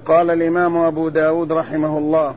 قال الإمام أبو داود رحمه الله: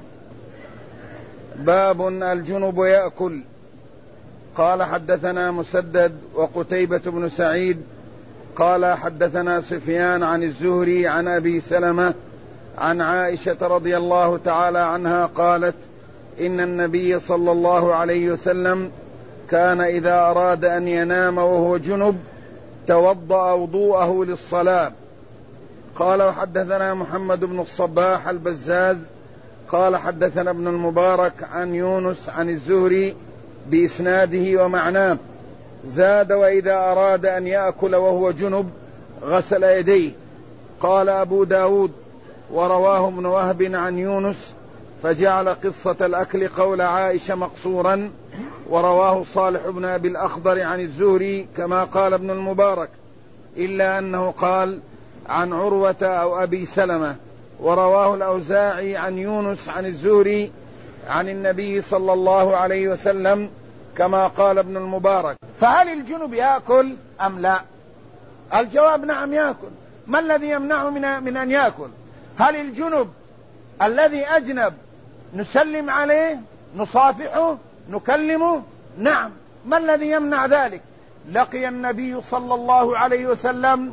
باب الجنب يأكل. قال: حدثنا مسدد وقتيبة بن سعيد قال: حدثنا سفيان عن الزهري عن أبي سلمة عن عائشة رضي الله تعالى عنها قالت: إن النبي صلى الله عليه وسلم كان إذا أراد أن ينام وهو جنب توضأ وضوءه للصلاة. قال: وحدثنا محمد بن الصباح البزاز قال: حدثنا ابن المبارك عن يونس عن الزهري بإسناده ومعناه، زاد: وإذا أراد أن يأكل وهو جنب غسل يديه. قال أبو داود: ورواه ابن وهب عن يونس فجعل قصة الأكل قول عائشة مقصورا، ورواه صالح بن أبي الأخضر عن الزهري كما قال ابن المبارك، إلا أنه قال عن عروة أو أبي سلمة. ورواه الأوزاعي عن يونس عن الزهري عن النبي صلى الله عليه وسلم كما قال ابن المبارك. فهل الجنب يأكل أم لا؟ الجواب: نعم يأكل. ما الذي يمنعه من أن يأكل؟ هل الجنب الذي أجنب نسلم عليه نصافحه نكلمه؟ نعم. ما الذي يمنع ذلك؟ لقي النبي صلى الله عليه وسلم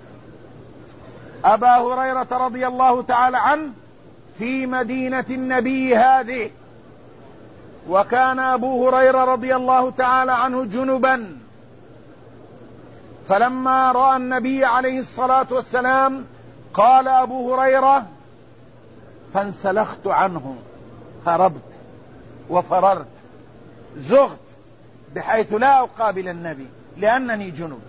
أبا هريرة رضي الله تعالى عنه في مدينة النبي هذه، وكان أبو هريرة رضي الله تعالى عنه جنبا، فلما رأى النبي عليه الصلاة والسلام قال أبو هريرة: فانسلخت عنه، هربت وفررت، زغت بحيث لا أقابل النبي لأنني جنب.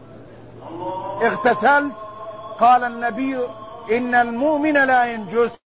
اغتسلت، قال النبي: إن المؤمن لا ينجس